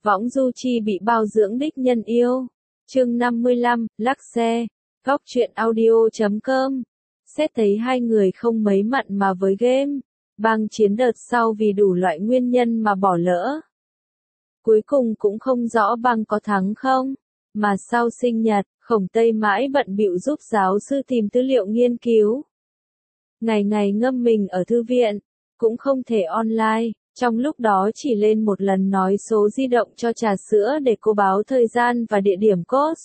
Võng du chi bị bao dưỡng đích nhân yêu. Chương 55, lắc xe. Góc truyện audio.com. Xét thấy hai người không mấy mặn mà với game. Bang chiến đợt sau vì đủ loại nguyên nhân mà bỏ lỡ. Cuối cùng cũng không rõ bang có thắng không. Mà sau sinh nhật, Khổng Tây mãi bận bịu giúp giáo sư tìm tư liệu nghiên cứu. Ngày ngày ngâm mình ở thư viện, cũng không thể online, trong lúc đó chỉ lên một lần nói số di động cho trà sữa để cô báo thời gian và địa điểm course.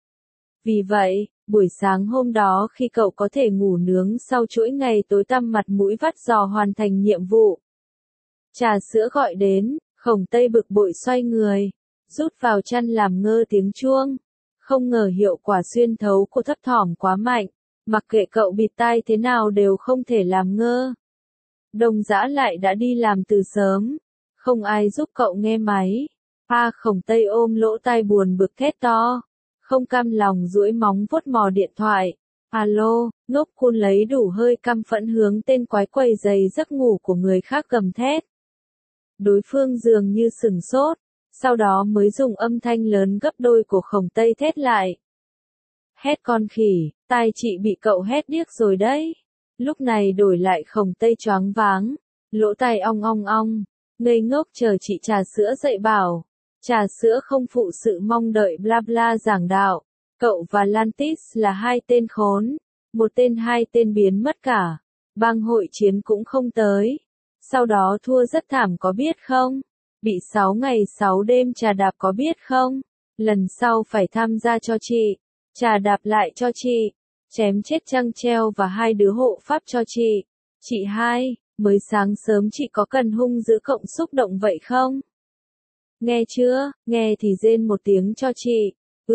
Vì vậy, buổi sáng hôm đó khi cậu có thể ngủ nướng sau chuỗi ngày tối tăm mặt mũi vắt giò hoàn thành nhiệm vụ. Trà sữa gọi đến, Khổng Tây bực bội xoay người, rút vào chăn làm ngơ tiếng chuông. Không ngờ hiệu quả xuyên thấu của thấp thỏm quá mạnh, mặc kệ cậu bịt tai thế nào đều không thể làm ngơ. Đông Dã lại đã đi làm từ sớm, không ai giúp cậu nghe máy. Khổng Tây ôm lỗ tai buồn bực thét to, không cam lòng duỗi móng vuốt mò điện thoại. Alo, Ngốc Kun lấy đủ hơi căm phẫn hướng tên quái quầy giày giấc ngủ của người khác gầm thét. Đối phương dường như sửng sốt, sau đó mới dùng âm thanh lớn gấp đôi của Khổng Tây thét lại. Hét con khỉ, tai chị bị cậu hét điếc rồi đấy. Lúc này đổi lại Khổng Tây choáng váng, lỗ tai ong ong ong, ngây ngốc chờ chị trà sữa dạy bảo. Trà sữa không phụ sự mong đợi bla bla giảng đạo. Cậu và Lantis là hai tên khốn, một tên hai tên biến mất cả. Bang hội chiến cũng không tới. Sau đó thua rất thảm có biết không? Bị 6 ngày 6 đêm trà đạp có biết không? Lần sau phải tham gia cho chị. Trà đạp lại cho chị. Chém chết Trăng Treo và hai đứa hộ pháp cho chị. Chị hai, mới sáng sớm chị có cần hung dữ cộng xúc động vậy không? Nghe chưa, nghe thì rên một tiếng cho chị.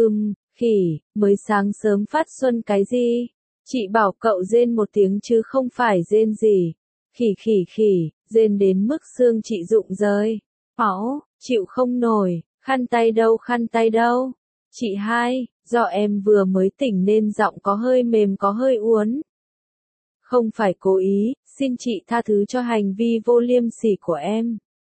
Khỉ, mới sáng sớm phát xuân cái gì? Chị bảo cậu rên một tiếng chứ không phải rên gì. Khỉ, rên đến mức xương chị rụng rơi. Chịu không nổi, khăn tay đâu. Chị hai, do em vừa mới tỉnh nên giọng có hơi mềm có hơi uốn. Không phải cố ý, xin chị tha thứ cho hành vi vô liêm sỉ của em.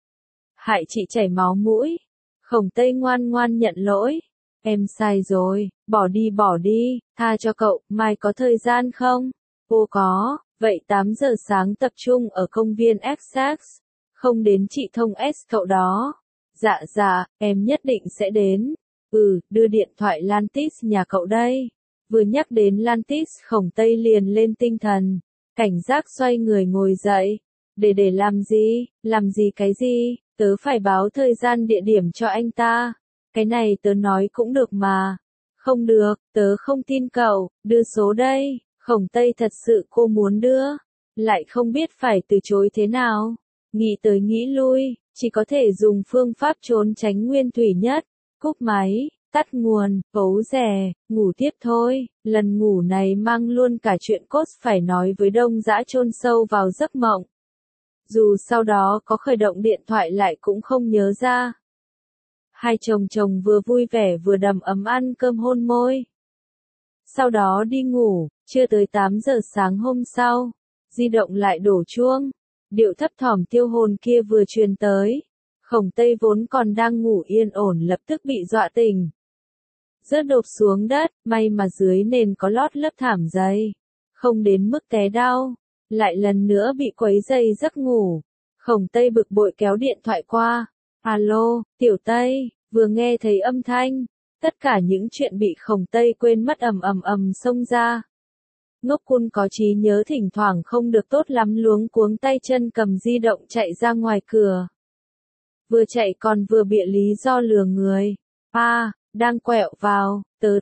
Hại chị chảy máu mũi. Khổng Tây ngoan ngoan nhận lỗi. Em sai rồi, bỏ đi, tha cho cậu, mai có thời gian không? Có, vậy 8 giờ sáng tập trung ở công viên Essex. Không đến chị thông S cậu đó. Dạ, em nhất định sẽ đến. Đưa điện thoại Lantis nhà cậu đây. Vừa nhắc đến Lantis Khổng Tây liền lên tinh thần. Cảnh giác xoay người ngồi dậy. Để làm gì cái gì, tớ phải báo thời gian địa điểm cho anh ta. Cái này tớ nói cũng được mà. Không được, tớ không tin cậu, đưa số đây. Khổng Tây thật sự cô muốn đưa. Lại không biết phải từ chối thế nào. Nghĩ tới nghĩ lui, chỉ có thể dùng phương pháp trốn tránh nguyên thủy nhất. Cúp máy, tắt nguồn, bấu rè, ngủ tiếp thôi. Lần ngủ này mang luôn cả chuyện cốt phải nói với Đông Dã chôn sâu vào giấc mộng. Dù sau đó có khởi động điện thoại lại cũng không nhớ ra. Hai chồng vừa vui vẻ vừa đầm ấm ăn cơm hôn môi. Sau đó đi ngủ, chưa tới 8 giờ sáng hôm sau, di động lại đổ chuông. Điệu thấp thỏm tiêu hồn kia vừa truyền tới. Khổng Tây vốn còn đang ngủ yên ổn lập tức bị dọa tỉnh. Rớt đột xuống đất, may mà dưới nền có lót lớp thảm dày. Không đến mức té đau. Lại lần nữa bị quấy dày giấc ngủ. Khổng Tây bực bội kéo điện thoại qua. Alo, Tiểu Tây, vừa nghe thấy âm thanh. Tất cả những chuyện bị Khổng Tây quên mất ầm xông ra. Ngốc Kun có trí nhớ thỉnh thoảng không được tốt lắm luống cuống tay chân cầm di động chạy ra ngoài cửa. Vừa chạy còn vừa bịa lý do lừa người. Đang quẹo vào, tớ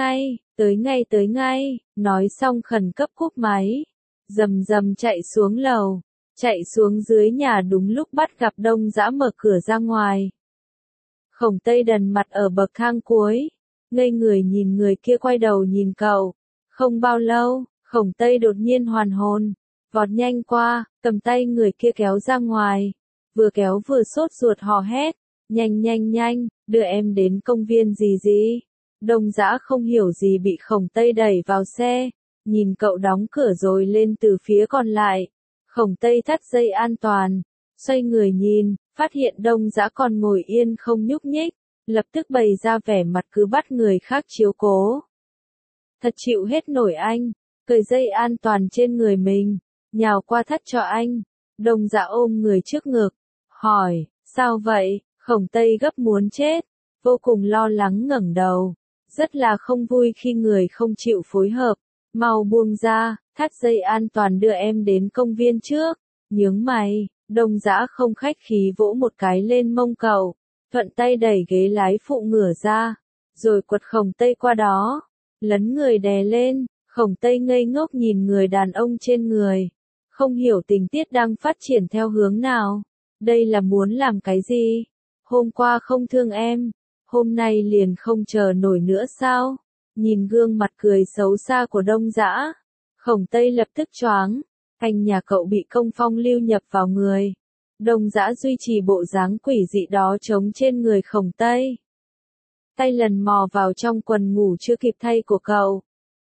tới ngay, nói xong khẩn cấp cúp máy. Rầm chạy xuống lầu, chạy xuống dưới nhà đúng lúc bắt gặp Đông Dã mở cửa ra ngoài. Khổng Tây đần mặt ở bậc thang cuối, ngây người nhìn người kia quay đầu nhìn cậu. Không bao lâu, Khổng Tây đột nhiên hoàn hồn, vọt nhanh qua, cầm tay người kia kéo ra ngoài. Vừa kéo vừa sốt ruột hò hét, nhanh, đưa em đến công viên gì. Đông Dã không hiểu gì bị Khổng Tây đẩy vào xe, nhìn cậu đóng cửa rồi lên từ phía còn lại. Khổng Tây thắt dây an toàn, xoay người nhìn, phát hiện Đông Dã còn ngồi yên không nhúc nhích, lập tức bày ra vẻ mặt cứ bắt người khác chiếu cố. Thật chịu hết nổi anh, cởi dây an toàn trên người mình, nhào qua thắt cho anh. Đông Dã ôm người trước ngực, hỏi, sao vậy? Khổng Tây gấp muốn chết, vô cùng lo lắng ngẩng đầu, rất là không vui khi người không chịu phối hợp. Mau buông ra, thắt dây an toàn đưa em đến công viên trước. Nhướng mày, Đông Dã không khách khí vỗ một cái lên mông cậu, thuận tay đẩy ghế lái phụ ngửa ra, rồi quật Khổng Tây qua đó, lấn người đè lên. Khổng Tây ngây ngốc nhìn người đàn ông trên người, không hiểu tình tiết đang phát triển theo hướng nào. Đây là muốn làm cái gì? Hôm qua không thương em, hôm nay liền không chờ nổi nữa sao? Nhìn gương mặt cười xấu xa của Đông Dã, Khổng Tây lập tức choáng. Anh nhà cậu bị công phong lưu nhập vào người. Đông Dã duy trì bộ dáng quỷ dị đó trống trên người Khổng Tây. Tay lần mò vào trong quần ngủ chưa kịp thay của cậu.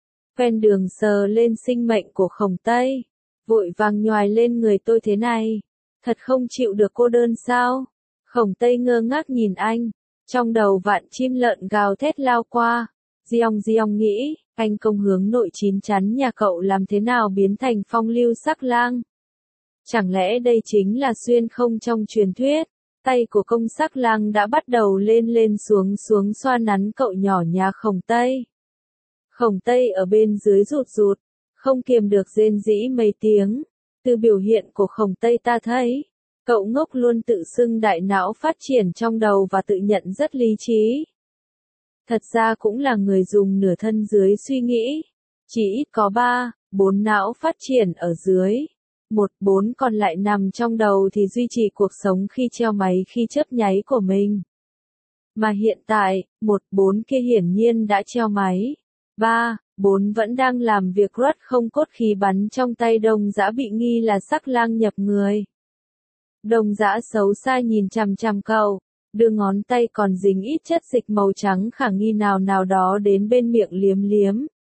Ven đường sờ lên sinh mệnh của Khổng Tây. Vội vàng nhoài lên người tôi thế này. Thật không chịu được cô đơn sao? Khổng Tây ngơ ngác nhìn anh. Trong đầu vạn chim lợn gào thét lao qua. Diong nghĩ, anh công hướng nội chín chắn nhà cậu làm thế nào biến thành phong lưu sắc lang? Chẳng lẽ đây chính là xuyên không trong truyền thuyết? Tay của công sắc lang đã bắt đầu lên xuống xoa nắn cậu nhỏ nhà Khổng Tây. Khổng Tây ở bên dưới rụt rụt, không kiềm được rên rỉ mấy tiếng. Từ biểu hiện của Khổng Tây ta thấy, cậu ngốc luôn tự xưng đại não phát triển trong đầu và tự nhận rất lý trí. Thật ra cũng là người dùng nửa thân dưới suy nghĩ. Chỉ ít có 3, 4 não phát triển ở dưới. 1-4 còn lại nằm trong đầu thì duy trì cuộc sống khi treo máy khi chớp nháy của mình. Mà hiện tại, 1-4 kia hiển nhiên đã treo máy. 3-4 vẫn đang làm việc ruất không cốt khí bắn trong tay Đông Dã bị nghi là sắc lang nhập người. Đông Dã xấu xa nhìn chằm chằm cậu, đưa ngón tay còn dính ít chất dịch màu trắng khả nghi nào đó đến bên miệng liếm liếm.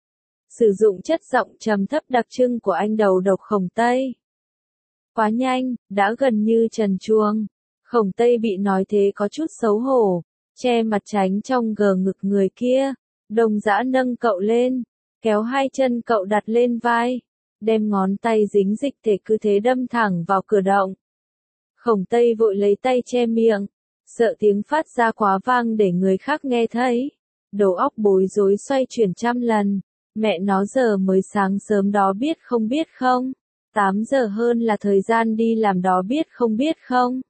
Sử dụng chất giọng trầm thấp đặc trưng của anh đầu độc Khổng Tây. Quá nhanh, đã gần như trần truồng. Khổng Tây bị nói thế có chút xấu hổ, che mặt tránh trong gờ ngực người kia. Đông Dã nâng cậu lên, kéo hai chân cậu đặt lên vai, đem ngón tay dính dịch thể cứ thế đâm thẳng vào cửa động. Khổng Tây vội lấy tay che miệng, sợ tiếng phát ra quá vang để người khác nghe thấy. Đầu óc bối rối xoay chuyển trăm lần. Mẹ nó giờ mới sáng sớm đó biết không? 8 giờ hơn là thời gian đi làm đó biết không?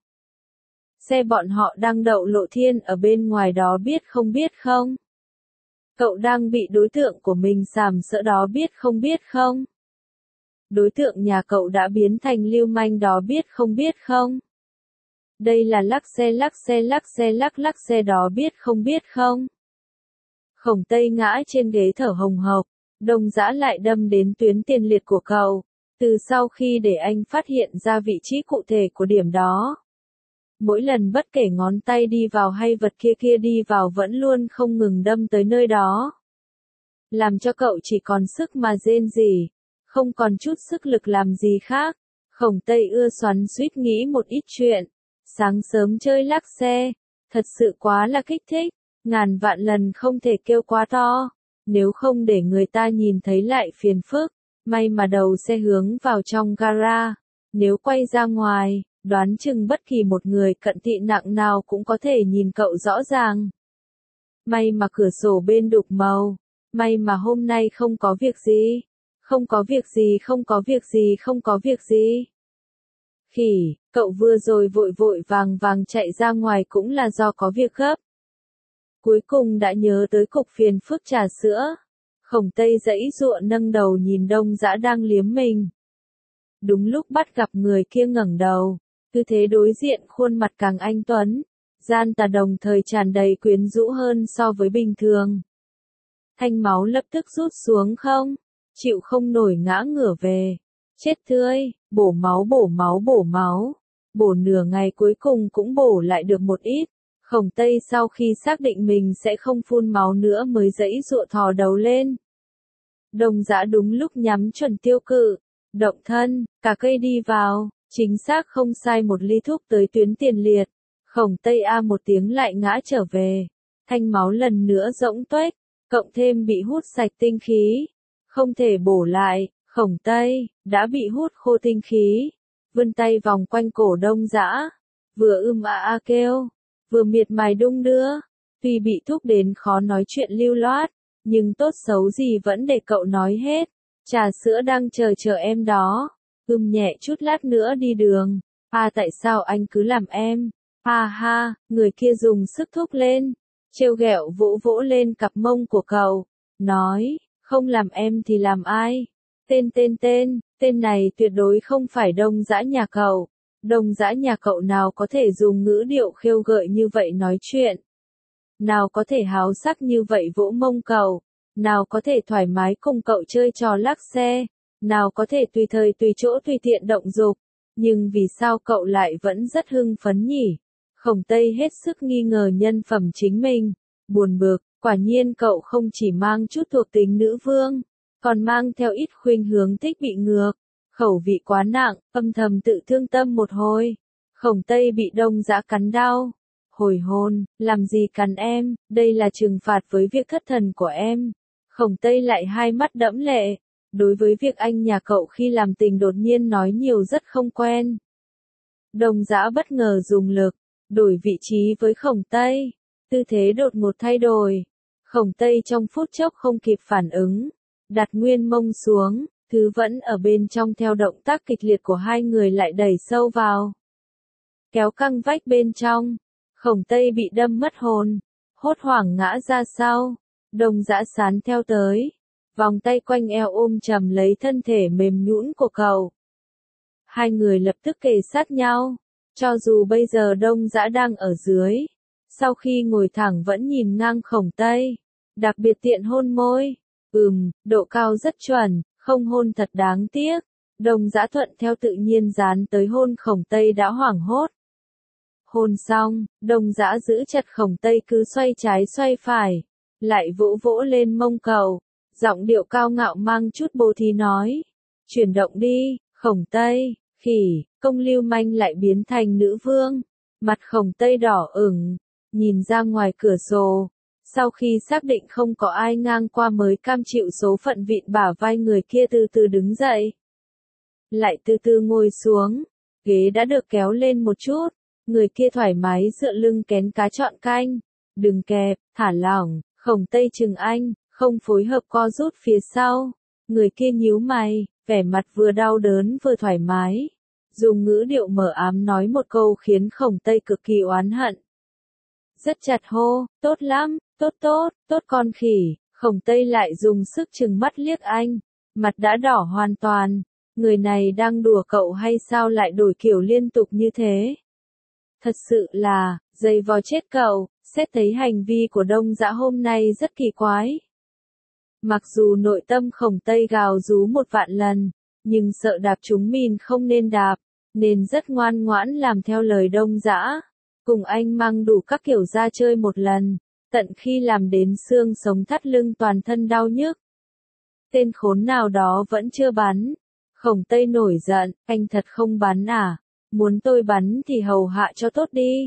Xe bọn họ đang đậu Lộ Thiên ở bên ngoài đó biết không? Cậu đang bị đối tượng của mình sàm sỡ đó biết không? Đối tượng nhà cậu đã biến thành lưu manh đó biết không? Đây là lắc xe đó biết không? Khổng Tây ngã trên ghế thở hồng hộc, Đông Dã lại đâm đến tuyến tiền liệt của cậu, từ sau khi để anh phát hiện ra vị trí cụ thể của điểm đó. Mỗi lần bất kể ngón tay đi vào hay vật kia đi vào vẫn luôn không ngừng đâm tới nơi đó. Làm cho cậu chỉ còn sức mà rên rỉ, không còn chút sức lực làm gì khác. Khổng Tây ưa xoắn xuýt nghĩ một ít chuyện. Sáng sớm chơi lắc xe, thật sự quá là kích thích, ngàn vạn lần không thể kêu quá to, nếu không để người ta nhìn thấy lại phiền phức. May mà đầu xe hướng vào trong gara, nếu quay ra ngoài, đoán chừng bất kỳ một người cận thị nặng nào cũng có thể nhìn cậu rõ ràng. May mà cửa sổ bên đục màu, may mà hôm nay không có việc gì. Khỉ, cậu vừa rồi vội vàng chạy ra ngoài cũng là do có việc gấp. Cuối cùng đã nhớ tới cục phiền phức trà sữa. Khổng Tây giãy giụa nâng đầu nhìn Đông Dã đang liếm mình. Đúng lúc bắt gặp người kia ngẩng đầu, tư thế đối diện khuôn mặt càng anh tuấn, gian tà đồng thời tràn đầy quyến rũ hơn so với bình thường. Thanh máu lập tức rút xuống không, chịu không nổi ngã ngửa về. Chết tươi, bổ máu, bổ nửa ngày cuối cùng cũng bổ lại được một ít. Khổng Tây sau khi xác định mình sẽ không phun máu nữa mới giãy giụa thò đầu lên. Đông Dã đúng lúc nhắm chuẩn tiêu cự, động thân, cả cây đi vào, Chính xác không sai, một ly thuốc tới tuyến tiền liệt. Khổng Tây a một tiếng lại ngã trở về. Thanh máu lần nữa rỗng tuếch, cộng thêm bị hút sạch tinh khí. Không thể bổ lại, Khổng Tây đã bị hút khô tinh khí. Vươn tay vòng quanh cổ Đông Dã, vừa a kêu, vừa miệt mài đung đưa. Tuy bị thúc đến khó nói chuyện lưu loát, nhưng tốt xấu gì vẫn để cậu nói hết. Trà sữa đang chờ em đó. Nhẹ chút lát nữa đi đường. Tại sao anh cứ làm em? Ha, người kia dùng sức thúc lên. Trêu ghẹo vỗ vỗ lên cặp mông của cậu. Nói, không làm em thì làm ai? Tên này tuyệt đối không phải Đông Dã nhà cậu. Đông Dã nhà cậu nào có thể dùng ngữ điệu khêu gợi như vậy nói chuyện? Nào có thể háo sắc như vậy vỗ mông cậu? Nào có thể thoải mái cùng cậu chơi trò lắc xe? Nào có thể tùy thời tùy chỗ tùy tiện động dục? Nhưng vì sao cậu lại vẫn rất hưng phấn nhỉ? Khổng Tây hết sức nghi ngờ nhân phẩm chính mình. Buồn bực, quả nhiên cậu không chỉ mang chút thuộc tính nữ vương, còn mang theo ít khuynh hướng thích bị ngược. Khẩu vị quá nặng, âm thầm tự thương tâm một hồi. Khổng Tây bị Đông Dã cắn đau. Hồi hôn, làm gì cắn em, đây là trừng phạt với việc thất thần của em. Khổng Tây lại hai mắt đẫm lệ. Đối với việc anh nhà cậu khi làm tình đột nhiên nói nhiều rất không quen. Đông Dã bất ngờ dùng lực, đổi vị trí với Khổng Tây. Tư thế đột ngột thay đổi. Khổng Tây trong phút chốc không kịp phản ứng. Đặt nguyên mông xuống, thứ vẫn ở bên trong theo động tác kịch liệt của hai người lại đẩy sâu vào. Kéo căng vách bên trong. Khổng Tây bị đâm mất hồn. Hốt hoảng ngã ra sau. Đông Dã sán theo tới. Vòng tay quanh eo ôm chầm lấy thân thể mềm nhũn của cậu. Hai người lập tức kề sát nhau. Cho dù bây giờ Đông Dã đang ở dưới. Sau khi ngồi thẳng vẫn nhìn ngang Khổng Tây. Đặc biệt tiện hôn môi. Độ cao rất chuẩn, không hôn thật đáng tiếc. Đông Dã thuận theo tự nhiên dán tới hôn Khổng Tây đã hoảng hốt. Hôn xong, Đông Dã giữ chặt Khổng Tây cứ xoay trái xoay phải. Lại vỗ vỗ lên mông cậu. Giọng điệu cao ngạo mang chút bố thí nói. Chuyển động đi, Khổng Tây. Khỉ, công lưu manh lại biến thành nữ vương. Mặt Khổng Tây đỏ ửng. Nhìn ra ngoài cửa sổ. Sau khi xác định không có ai ngang qua mới cam chịu số phận vịn bả vai người kia từ từ đứng dậy. Lại từ từ ngồi xuống. Ghế đã được kéo lên một chút. Người kia thoải mái dựa lưng kén cá chọn canh. Đừng kẹp, thả lỏng. Khổng Tây chừng anh, không phối hợp co rút phía sau. Người kia nhíu mày, vẻ mặt vừa đau đớn vừa thoải mái. Dùng ngữ điệu mờ ám nói một câu khiến Khổng Tây cực kỳ oán hận. Rất chặt hô, tốt lắm, tốt con khỉ. Khổng Tây lại dùng sức trừng mắt liếc anh. Mặt đã đỏ hoàn toàn. Người này đang đùa cậu hay sao lại đổi kiểu liên tục như thế? Thật sự là, dày vò chết cậu. Xét thấy hành vi của Đông Dã hôm nay rất kỳ quái. Mặc dù nội tâm Khổng Tây gào rú 1.000.000 lần, nhưng sợ đạp trúng mìn không nên đạp, nên rất ngoan ngoãn làm theo lời Đông Dã. Cùng anh mang đủ các kiểu ra chơi một lần, tận khi làm đến xương sống thắt lưng toàn thân đau nhức. Tên khốn nào đó vẫn chưa bắn. Khổng Tây nổi giận, anh thật không bắn à? Muốn tôi bắn thì hầu hạ cho tốt đi.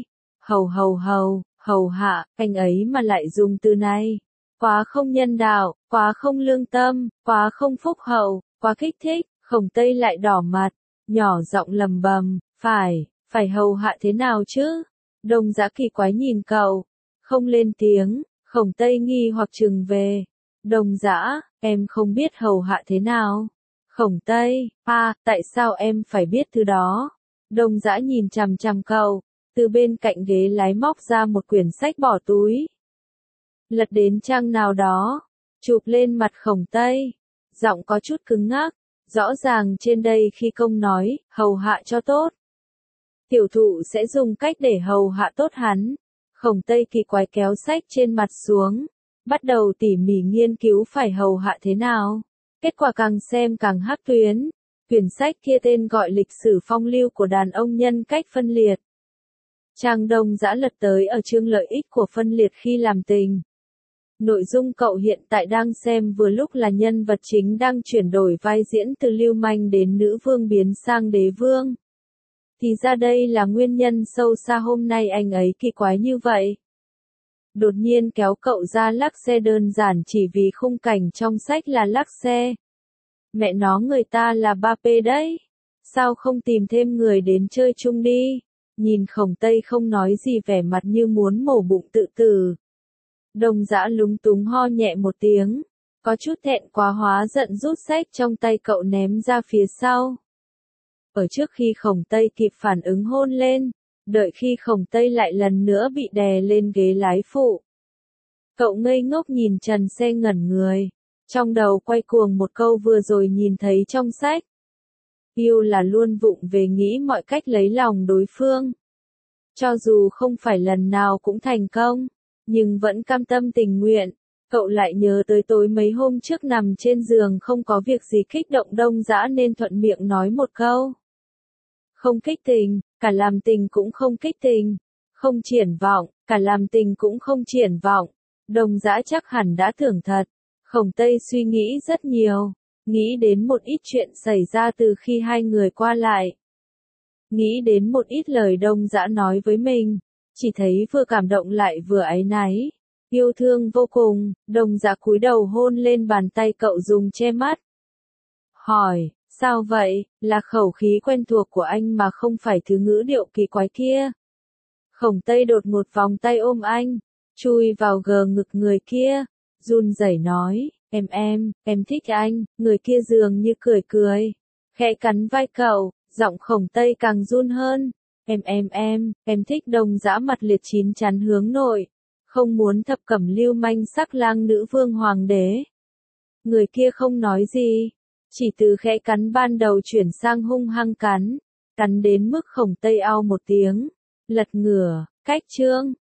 Hầu hạ, anh ấy mà lại dùng từ này. Quá không nhân đạo, quá không lương tâm, quá không phúc hậu, quá kích thích. Khổng Tây lại đỏ mặt, nhỏ giọng lầm bầm, phải hầu hạ thế nào chứ? Đông Dã kỳ quái nhìn cậu, không lên tiếng. Khổng Tây nghi hoặc trừng về. Đông Dã, em không biết hầu hạ thế nào. Khổng Tây, tại sao em phải biết thứ đó? Đông Dã nhìn chằm chằm cậu. Từ bên cạnh ghế lái móc ra một quyển sách bỏ túi. Lật đến trang nào đó, chụp lên mặt Khổng Tây. Giọng có chút cứng ngắc, rõ ràng trên đây khi công nói, hầu hạ cho tốt. Tiểu thụ sẽ dùng cách để hầu hạ tốt hắn. Khổng Tây kỳ quái kéo sách trên mặt xuống, bắt đầu tỉ mỉ nghiên cứu phải hầu hạ thế nào. Kết quả càng xem càng hắc tuyến. Quyển sách kia tên gọi Lịch sử phong lưu của đàn ông nhân cách phân liệt. Trang Đông Dã lật tới ở chương lợi ích của phân liệt khi làm tình. Nội dung cậu hiện tại đang xem vừa lúc là nhân vật chính đang chuyển đổi vai diễn từ lưu manh đến nữ vương biến sang đế vương. Thì ra đây là nguyên nhân sâu xa hôm nay anh ấy kỳ quái như vậy. Đột nhiên kéo cậu ra lắc xe đơn giản chỉ vì khung cảnh trong sách là lắc xe. Mẹ nó người ta là Mbappé đấy. Sao không tìm thêm người đến chơi chung đi? Nhìn Khổng Tây không nói gì vẻ mặt như muốn mổ bụng tự tử. Đồng Dã lúng túng ho nhẹ một tiếng. Có chút thẹn quá hóa giận rút sách trong tay cậu ném ra phía sau. Ở trước khi Khổng Tây kịp phản ứng hôn lên, đợi khi Khổng Tây lại lần nữa bị đè lên ghế lái phụ. Cậu ngây ngốc nhìn trần xe ngẩn người, trong đầu quay cuồng một câu vừa rồi nhìn thấy trong sách. Yêu là luôn vụng về nghĩ mọi cách lấy lòng đối phương. Cho dù không phải lần nào cũng thành công, nhưng vẫn cam tâm tình nguyện. Cậu lại nhớ tới tối mấy hôm trước nằm trên giường không có việc gì kích động Đông Dã nên thuận miệng nói một câu. Không kích tình, cả làm tình cũng không kích tình. Không triển vọng, cả làm tình cũng không triển vọng. Đông Dã chắc hẳn đã tưởng thật. Khổng Tây suy nghĩ rất nhiều. Nghĩ đến một ít chuyện xảy ra từ khi hai người qua lại. Nghĩ đến một ít lời Đông Dã nói với mình. Chỉ thấy vừa cảm động lại vừa áy náy. Yêu thương vô cùng, Đông Dã cúi đầu hôn lên bàn tay cậu dùng che mắt. Hỏi, sao vậy, là khẩu khí quen thuộc của anh mà không phải thứ ngữ điệu kỳ quái kia. Khổng Tây đột một vòng tay ôm anh, chui vào gờ ngực người kia, run rẩy nói, em thích anh, người kia dường như cười cười, khẽ cắn vai cậu, giọng Khổng Tây càng run hơn, em thích Đông Dã mặt liệt chín chắn hướng nội. Không muốn thập cẩm lưu manh sắc lang nữ vương hoàng đế. Người kia không nói gì, chỉ từ khẽ cắn ban đầu chuyển sang hung hăng cắn đến mức Khổng Tây ao một tiếng, lật ngửa, cách chương.